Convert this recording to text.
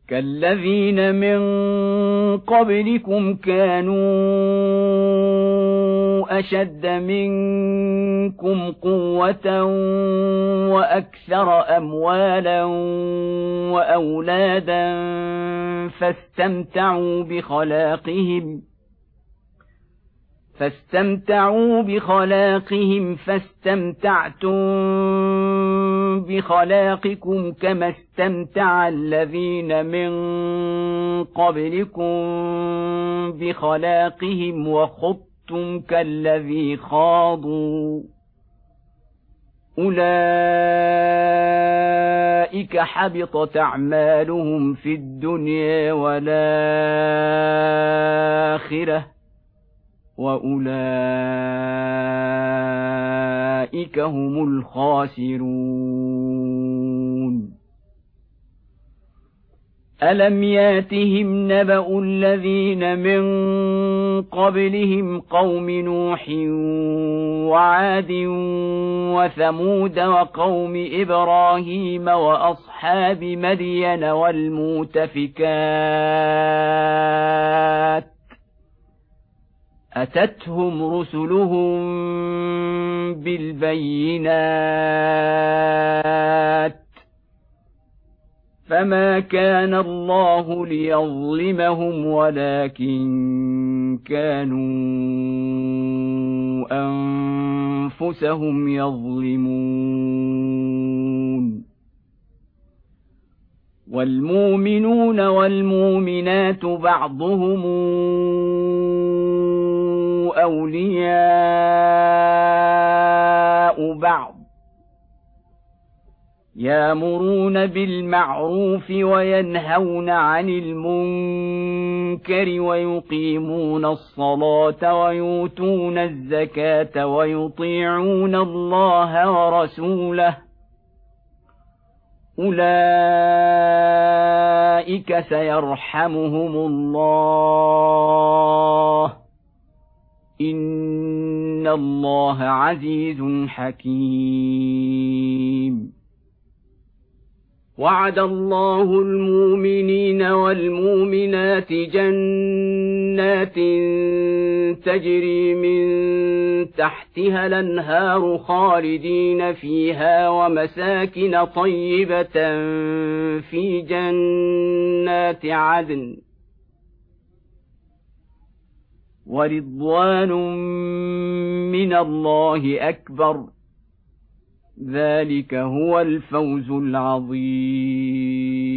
كالذين من قبلكم كانوا أشد منكم قوة وأكثر أموالا وأولادا فاستمتعوا بخلاقهم فاستمتعتم بخلاقكم كما استمتع الذين من قبلكم بخلاقهم وخضتم كالذي خاضوا أولئك حبطت أعمالهم في الدنيا والآخرة وأولئك هم الخاسرون. ألم ياتهم نبأ الذين من قبلهم قوم نوح وعاد وثمود وقوم إبراهيم وأصحاب مدين والمؤتفكات أتتهم رسلهم بالبينات فما كان الله ليظلمهم ولكن كانوا أنفسهم يظلمون. والمؤمنون والمؤمنات بعضهم أولياء بعض يأمرون بالمعروف وينهون عن المنكر ويقيمون الصلاة ويؤتون الزكاة ويطيعون الله ورسوله أولئك سيرحمهم الله إن الله عزيز حكيم. وعد الله المؤمنين والمؤمنات جنات تجري من تحتها الأنهار خالدين فيها ومساكن طيبة في جنات عدن ورضوان من الله أكبر، ذلك هو الفوز العظيم.